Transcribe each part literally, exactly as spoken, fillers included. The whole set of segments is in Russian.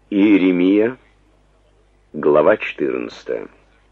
Иеремия, глава четырнадцатая.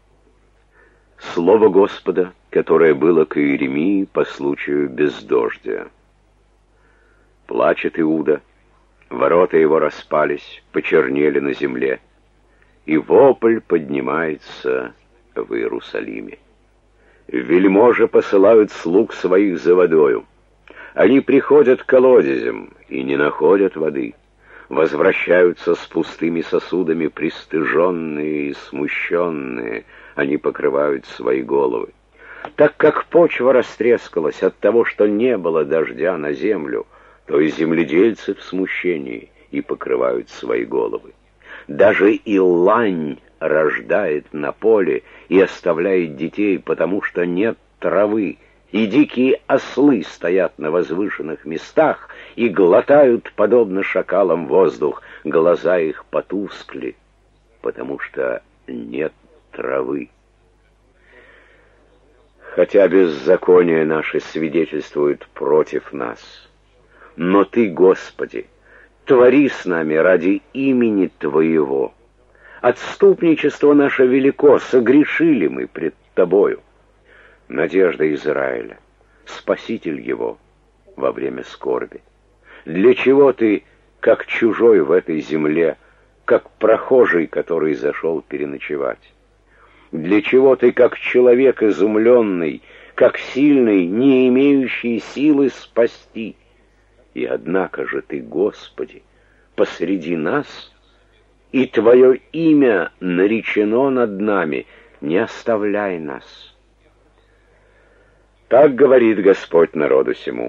Слово Господа, которое было к Иеремии по случаю бездождия. Плачет Иуда, ворота его распались, почернели на земле, и вопль поднимается в Иерусалиме. Вельможи посылают слуг своих за водою. Они приходят к колодезям и не находят воды. Возвращаются с пустыми сосудами, пристыженные и смущенные. Они покрывают свои головы. Так как почва растрескалась от того, что не было дождя на землю, то и земледельцы в смущении и покрывают свои головы. Даже и лань рождает на поле и оставляет детей, потому что нет травы, и дикие ослы стоят на возвышенных местах и глотают, подобно шакалам, воздух. Глаза их потускли, потому что нет травы. Хотя беззакония наши свидетельствуют против нас, но Ты, Господи, твори с нами ради имени Твоего. Отступничество наше велико, согрешили мы пред Тобою. Надежда Израиля, Спаситель его во время скорби. Для чего ты, как чужой в этой земле, как прохожий, который зашел переночевать? Для чего ты, как человек изумленный, как сильный, не имеющий силы спасти? И однако же ты, Господи, посреди нас, и Твое имя наречено над нами, не оставляй нас. Так говорит Господь народу сему.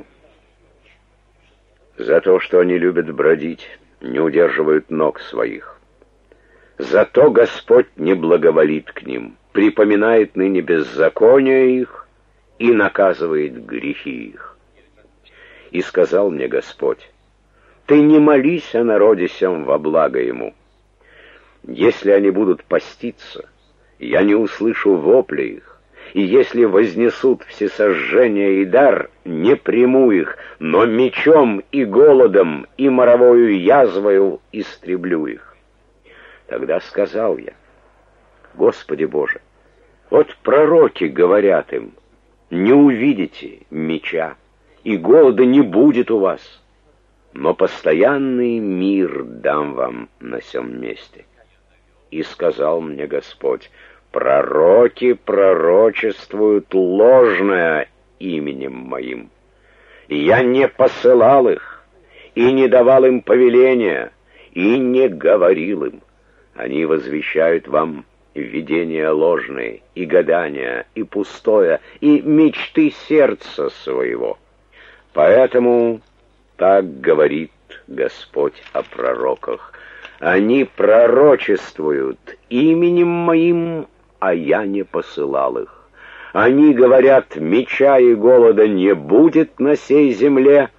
За то, что они любят бродить, не удерживают ног своих. Зато Господь не благоволит к ним, припоминает ныне беззакония их и наказывает грехи их. И сказал мне Господь: ты не молись о народе сем во благо ему. Если они будут поститься, я не услышу вопля их. И если вознесут всесожжение и дар, не приму их, но мечом и голодом и моровою язвою истреблю их. Тогда сказал я: Господи Боже, вот пророки говорят им: не увидите меча, и голода не будет у вас, но постоянный мир дам вам на сем месте. И сказал мне Господь: пророки пророчествуют ложное именем моим. Я не посылал их, и не давал им повеления, и не говорил им. Они возвещают вам видения ложные, и гадания, и пустое, и мечты сердца своего. Поэтому так говорит Господь о пророках: они пророчествуют именем моим, а я не посылал их. Они говорят: меча и голода не будет на сей земле.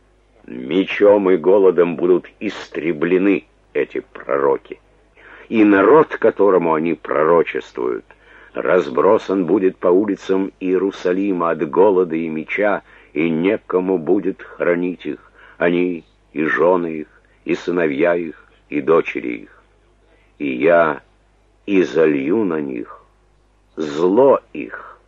Мечом и голодом будут истреблены эти пророки. И народ, которому они пророчествуют, разбросан будет по улицам Иерусалима от голода и меча, и некому будет хранить их, они и жены их, и сыновья их, и дочери их. И я изолью на них зло их.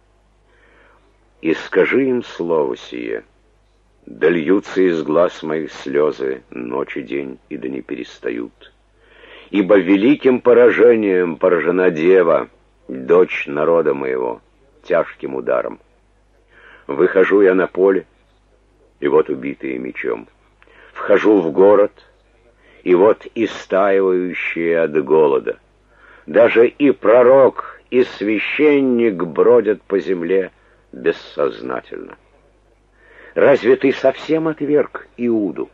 И скажи им слово сие: да льются из глаз моих слезы ночь и день, и да не перестают. Ибо великим поражением поражена дева, дочь народа моего, тяжким ударом. Выхожу я на поле, и вот убитые мечом. Вхожу в город, и вот истаивающие от голода. Даже и пророк, и священник бродят по земле бессознательно. Разве ты совсем отверг Иуду?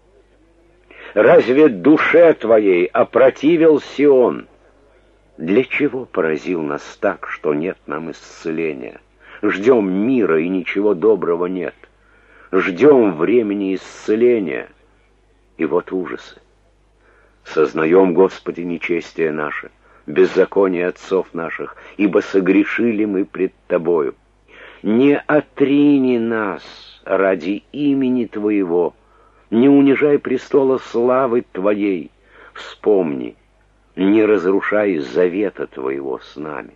Разве душе твоей опротивил Сион? Для чего поразил нас так, что нет нам исцеления? Ждем мира, и ничего доброго нет. Ждем времени исцеления, и вот ужасы. Сознаем, Господи, нечестие наше, беззаконие отцов наших, ибо согрешили мы пред Тобою. Не отрини нас ради имени Твоего, не унижай престола славы Твоей. Вспомни, не разрушай завета Твоего с нами.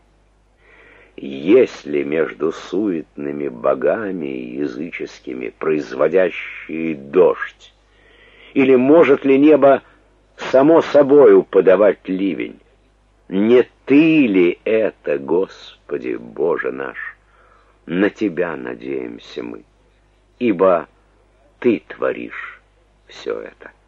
Если между суетными богами языческими, производящие дождь, или может ли небо само собою подавать ливень? Не Ты ли это, Господи, Боже наш? На Тебя надеемся мы, ибо Ты творишь все это.